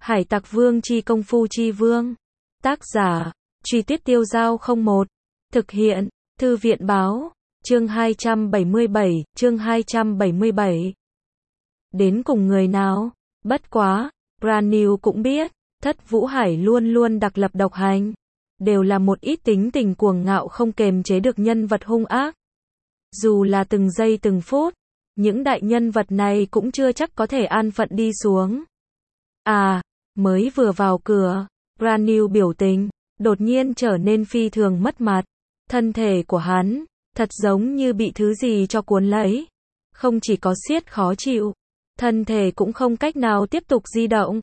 Hải tặc vương chi công phu chi vương. Tác giả, Truy Tuyết Tiêu Giao 01. Thực hiện, Thư viện báo, chương 277, chương 277. Đến cùng người nào? Bất quá, Brand New cũng biết, Thất Vũ Hải luôn luôn đặc lập độc hành. Đều là một ít tính tình cuồng ngạo không kềm chế được nhân vật hung ác. Dù là từng giây từng phút, những đại nhân vật này cũng chưa chắc có thể an phận đi xuống. Mới vừa vào cửa, Brand New biểu tình đột nhiên trở nên phi thường mất mặt. Thân thể của hắn thật giống như bị thứ gì cho cuốn lấy. Không chỉ có siết khó chịu, thân thể cũng không cách nào tiếp tục di động.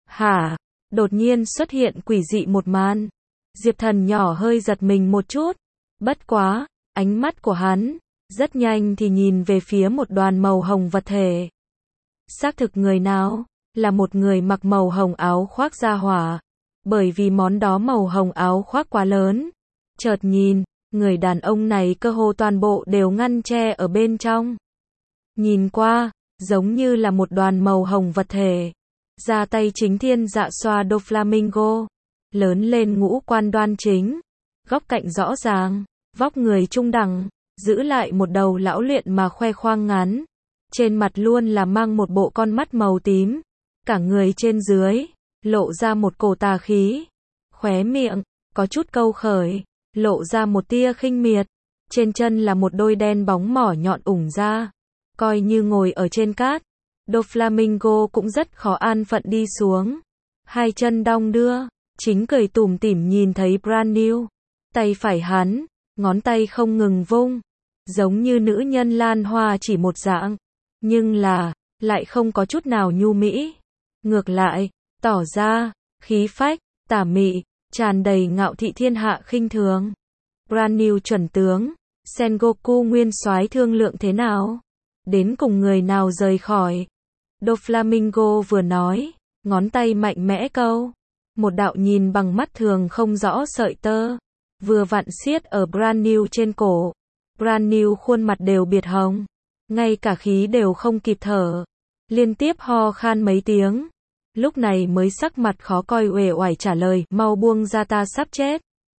Đột nhiên xuất hiện quỷ dị một màn. Diệp Thần nhỏ hơi giật mình một chút. Bất quá, ánh mắt của hắn rất nhanh thì nhìn về phía một đoàn màu hồng vật thể. Xác thực người nào? Là một người mặc màu hồng áo khoác da hỏa. Bởi vì món đó màu hồng áo khoác quá lớn. Chợt nhìn, người đàn ông này cơ hồ toàn bộ đều ngăn che ở bên trong. Nhìn qua, giống như là một đoàn màu hồng vật thể. Ra tay chính thiên dạ xoa đô flamingo. Lớn lên ngũ quan đoan chính. Góc cạnh rõ ràng, vóc người trung đẳng. Giữ lại một đầu lão luyện mà khoe khoang ngắn. Trên mặt luôn là mang một bộ con mắt màu tím. Cả người trên dưới, lộ ra một cổ tà khí. Khóe miệng, có chút câu khởi, lộ ra một tia khinh miệt. Trên chân là một đôi đen bóng mỏ nhọn ủng ra. Coi như ngồi ở trên cát, Doflamingo cũng rất khó an phận đi xuống. Hai chân đong đưa, chính cười tủm tỉm nhìn thấy Brand New. Tay phải hắn, ngón tay không ngừng vung. Giống như nữ nhân lan hoa chỉ một dạng. Nhưng là, lại không có chút nào nhu mỹ. Ngược lại, tỏ ra, khí phách, tà mị, tràn đầy ngạo thị thiên hạ khinh thường. Brand New chuẩn tướng, Sengoku nguyên soái thương lượng thế nào? Đến cùng người nào rời khỏi? Doflamingo vừa nói, ngón tay mạnh mẽ câu. Một đạo nhìn bằng mắt thường không rõ sợi tơ. Vừa vặn siết ở Brand New trên cổ. Brand New khuôn mặt đều biệt hồng. Ngay cả khí đều không kịp thở. Liên tiếp ho khan mấy tiếng. Lúc này mới sắc mặt khó coi uể oải trả lời, mau buông ra ta sắp chết.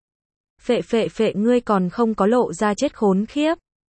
Phệ ngươi còn không có lộ ra chết khốn khiếp.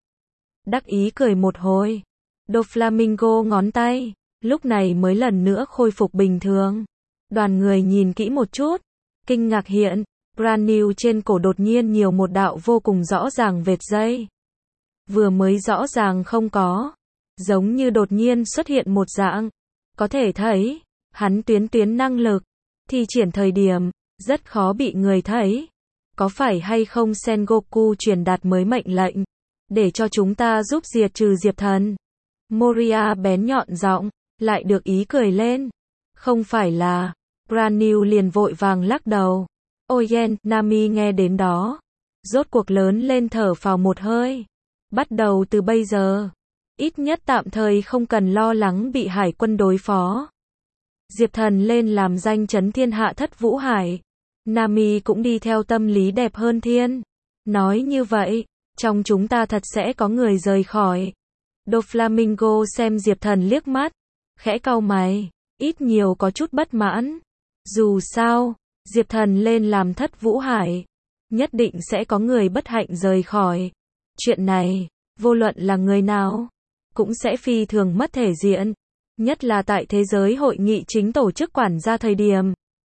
Đắc ý cười một hồi. Doflamingo ngón tay, lúc này mới lần nữa khôi phục bình thường. Đoàn người nhìn kỹ một chút, kinh ngạc hiện, Brand New trên cổ đột nhiên nhiều một đạo vô cùng rõ ràng vệt dây. Vừa mới rõ ràng không có, giống như đột nhiên xuất hiện một dạng. Có thể thấy, hắn tuyến năng lực, thi triển thời điểm, rất khó bị người thấy. Có phải hay không Sengoku truyền đạt mới mệnh lệnh, để cho chúng ta giúp diệt trừ Diệp Thần? Moria bén nhọn giọng, lại được ý cười lên. Không phải là, Brand New liền vội vàng lắc đầu. Oyen, Nami nghe đến đó, rốt cuộc lớn lên thở phào một hơi. Bắt đầu từ bây giờ, ít nhất tạm thời không cần lo lắng bị hải quân đối phó. Diệp Thần lên làm danh chấn thiên hạ Thất Vũ Hải. Nami cũng đi theo tâm lý đẹp hơn thiên. Nói như vậy, trong chúng ta thật sẽ có người rời khỏi. Doflamingo xem Diệp Thần liếc mắt, khẽ cau mày, ít nhiều có chút bất mãn. Dù sao, Diệp Thần lên làm Thất Vũ Hải, nhất định sẽ có người bất hạnh rời khỏi. Chuyện này, vô luận là người nào, cũng sẽ phi thường mất thể diện. Nhất là tại thế giới hội nghị chính tổ chức quản gia thời điểm.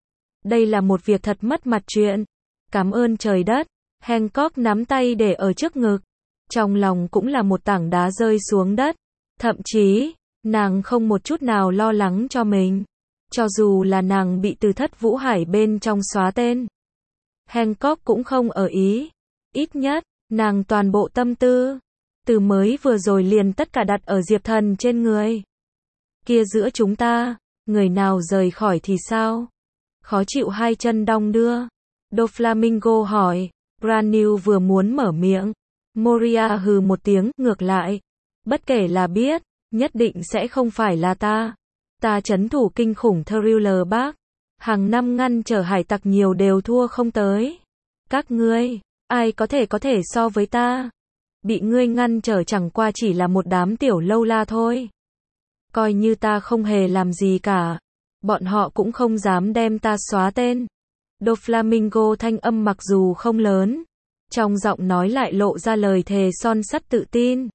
Đây là một việc thật mất mặt chuyện. Cảm ơn trời đất. Hancock nắm tay để ở trước ngực. Trong lòng cũng là một tảng đá rơi xuống đất. Thậm chí, nàng không một chút nào lo lắng cho mình. Cho dù là nàng bị từ Thất Vũ Hải bên trong xóa tên. Hancock cũng không ở ý. Ít nhất, nàng toàn bộ tâm tư. Từ mới vừa rồi liền tất cả đặt ở Diệp Thần trên người. Kia giữa chúng ta, người nào rời khỏi thì sao? Khó chịu hai chân đong đưa. Doflamingo hỏi. Brand New vừa muốn mở miệng. Moria hừ một tiếng, ngược lại. Bất kể là biết, nhất định sẽ không phải là ta. Ta trấn thủ kinh khủng Thriller Bark. Hàng năm ngăn trở hải tặc nhiều đều thua không tới. Các ngươi, ai có thể so với ta? Bị ngươi ngăn trở chẳng qua chỉ là một đám tiểu lâu la thôi. Coi như ta không hề làm gì cả. bọn họ cũng không dám đem ta xóa tên. Doflamingo thanh âm mặc dù không lớn, trong giọng nói lại lộ ra lời thề son sắt tự tin.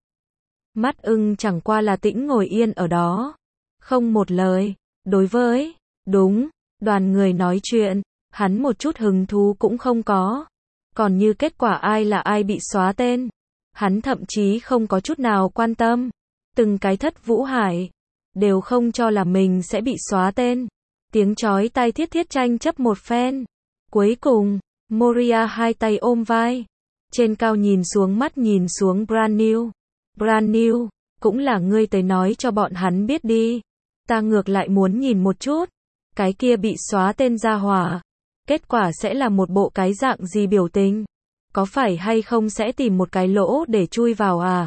Mắt ưng chẳng qua là tĩnh ngồi yên ở đó, không một lời. Đối với, đúng, đoàn người nói chuyện, hắn một chút hứng thú cũng không có. Còn như kết quả ai là ai bị xóa tên, hắn thậm chí không có chút nào quan tâm. Từng cái Thất Vũ Hải đều không cho là mình sẽ bị xóa tên. Tiếng chói tai thiết thiết tranh chấp một phen. Cuối cùng, Moria hai tay ôm vai, trên cao nhìn xuống, mắt nhìn xuống Brand New. Brand New, cũng là ngươi tới nói cho bọn hắn biết đi. Ta ngược lại muốn nhìn một chút, cái kia bị xóa tên gia hỏa, kết quả sẽ là một bộ cái dạng gì biểu tình? Có phải hay không sẽ tìm một cái lỗ để chui vào à?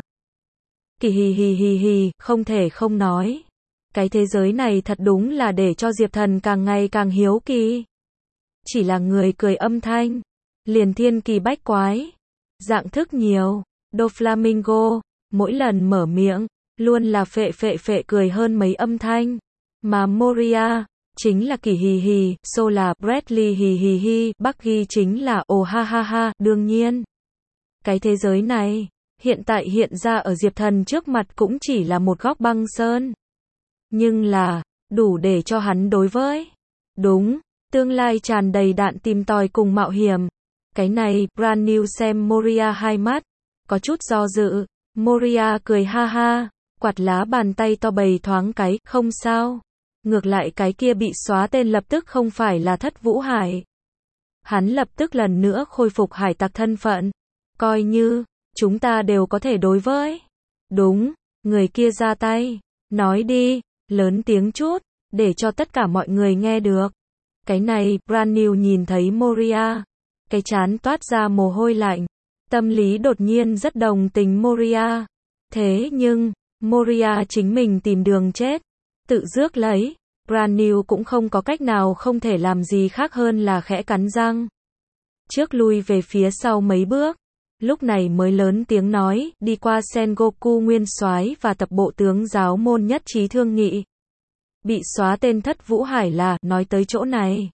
Kỳ hì hì hì hì, không thể không nói. Cái thế giới này thật đúng là để cho Diệp Thần càng ngày càng hiếu kỳ. Chỉ là người cười âm thanh, liền thiên kỳ bách quái, dạng thức nhiều. Doflamingo, mỗi lần mở miệng, luôn là phệ phệ phệ cười hơn mấy âm thanh. Mà Moria, chính là kỳ hì hì, So là Bradley hì hì hì, Bucky chính là ồ ha ha ha, đương nhiên. Cái thế giới này, hiện tại hiện ra ở Diệp Thần trước mặt cũng chỉ là một góc băng sơn. Nhưng là, đủ để cho hắn đối với. Đúng, tương lai tràn đầy đạn tìm tòi cùng mạo hiểm. Cái này, Brand New xem Moria hai mắt, có chút do dự. Moria cười ha ha, quạt lá bàn tay to bầy thoáng cái, không sao. Ngược lại cái kia bị xóa tên lập tức không phải là Thất Vũ Hải. Hắn lập tức lần nữa khôi phục hải tặc thân phận. Coi như, chúng ta đều có thể đối với. Đúng, người kia ra tay. Nói đi, lớn tiếng chút, để cho tất cả mọi người nghe được. Cái này, Brand New nhìn thấy Moria, cái trán toát ra mồ hôi lạnh. Tâm lý đột nhiên rất đồng tình Moria. Thế nhưng, Moria chính mình tìm đường chết, tự rước lấy. Brand New cũng không có cách nào không thể làm gì khác hơn là khẽ cắn răng. Trước lui về phía sau mấy bước, lúc này mới lớn tiếng nói, đi qua Sengoku nguyên soái và tập bộ tướng giáo môn nhất trí thương nghị. Bị xóa tên Thất Vũ Hải là, nói tới chỗ này.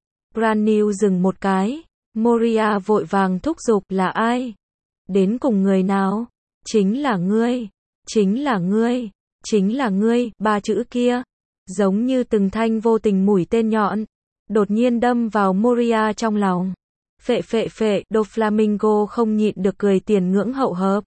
Brand New dừng một cái, Moria vội vàng thúc giục, là ai? Đến cùng người nào? Chính là ngươi, chính là ngươi, chính là ngươi, ba chữ kia. Giống như từng thanh vô tình mũi tên nhọn, đột nhiên đâm vào Moria trong lòng. Phệ phệ phệ, Doflamingo không nhịn được cười tiền ngưỡng hậu hợp.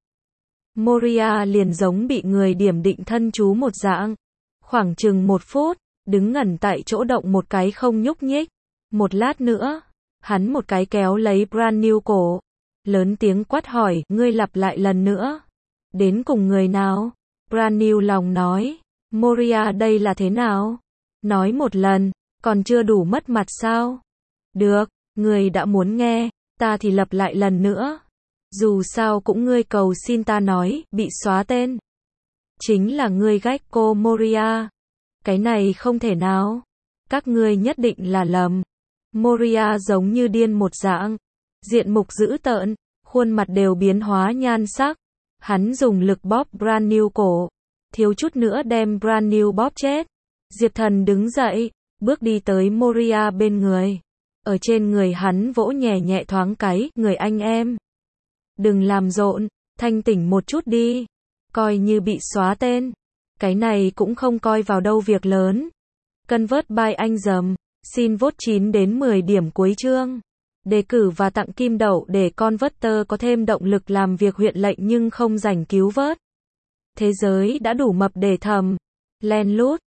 Moria liền giống bị người điểm định thân chú một dạng. Khoảng chừng 1 phút, đứng ngẩn tại chỗ động một cái không nhúc nhích. Một lát nữa, hắn một cái kéo lấy Brand New cổ. Lớn tiếng quát hỏi, ngươi lặp lại lần nữa. Đến cùng người nào? Brand New lòng nói. Moria đây là thế nào? Nói một lần, còn chưa đủ mất mặt sao? Được, ngươi đã muốn nghe, ta thì lặp lại lần nữa. Dù sao cũng ngươi cầu xin ta nói, bị xóa tên. Chính là ngươi Gecko Moria. Cái này không thể nào. Các ngươi nhất định là lầm. Moria giống như điên một dạng. Diện mục dữ tợn, khuôn mặt đều biến hóa nhan sắc. Hắn dùng lực bóp Brand New cổ. Thiếu chút nữa đem Brand New bóp chết. Diệp Thần đứng dậy, bước đi tới Moria bên người. Ở trên người hắn vỗ nhẹ nhẹ thoáng cái, người anh em. Đừng làm rộn, thanh tỉnh một chút đi. Coi như bị xóa tên. Cái này cũng không coi vào đâu việc lớn. Convert by anh dầm. Xin vote 9 đến 10 điểm cuối chương. Đề cử và tặng kim đậu để Converter có thêm động lực làm việc huyện lệnh nhưng không rảnh cứu vớt. Thế giới đã đủ mập để thầm. Len lút.